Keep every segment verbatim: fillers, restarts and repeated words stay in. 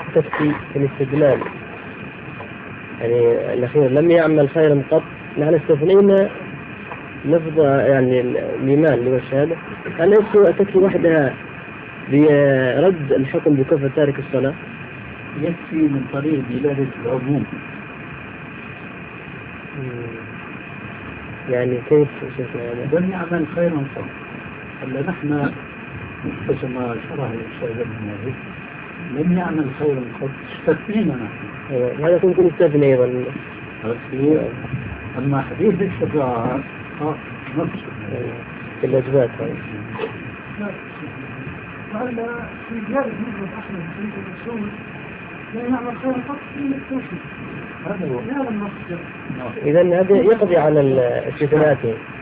تكفي في الاستدلال، يعني الأخير لم يعمل خيرا قط، نحن استثنينا لفظ يعني الإيمان اللي هو الشهادة، هل تكفي وحدها برد الحكم بكفر تارك الصلاة؟ يكفي من طريق دلالة العموم. يعني كيف شفنا هذا؟ لم يعمل خيرا قط. هلا نحن مثل ما شرح الشيخ ابن مالك لم يعمل خيرا قط، استثنينا نحن. هذا كنت نستثني أيضا. أما حديث الشفاعة نفس الأجبات. وهذا في زيادة مجرد أحمد في الرسول لا يعمل خيرا قط إلا التوحيد. هذا هو هذا النص. إذن هذا يقضي على الاستثناءات.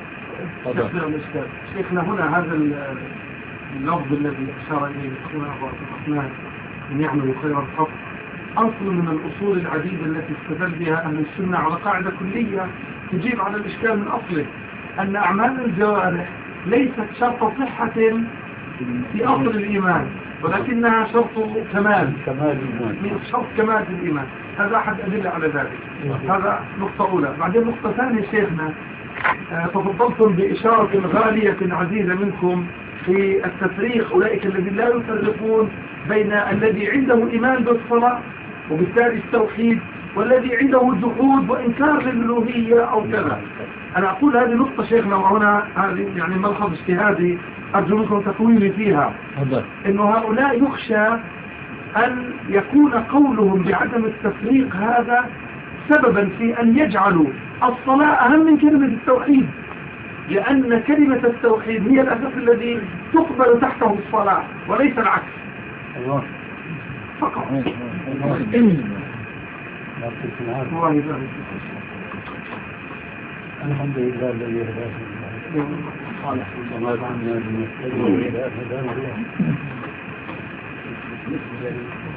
شيخنا هنا هذا اللفظ الذي أشار إليه أخونا أبو عبد الرحمن أن يعملوا خيرا قط أصل من الأصول العديدة التي استدل بها أهل السنة على قاعدة كلية تجيب على الإشكال من أصله، أن أعمال الجوارح ليست شرط صحة في أصل الإيمان، ولكنها شرط كمال كمال الإيمان، شرط كمال الإيمان. هذا أحد أدلة على ذلك. هذا نقطة أولى. بعدين نقطة ثانية شيخنا، تفضلتم بإشارة غالية عزيزة منكم في التفريق، أولئك الذين لا يفرقون بين الذي عنده إيمان بالصلاة وبالتالي التوحيد والذي عنده جحود وإنكار للألوهية أو كذا. أنا أقول هذه نقطة شيخنا، وهنا هذه يعني ملحظ اجتهادي أرجو منكم تطويلي فيها، إنه هؤلاء يخشى أن يكون قولهم بعدم التفريق هذا سببا في أن يجعلوا الصلاة أهم من كلمة التوحيد، لأن كلمة التوحيد هي الأساس الذي تقبل تحته الصلاة وليس العكس. الله فقط. الحمد لله الذي هدانا وما كنا لنهتدي إلا أن هدانا الله.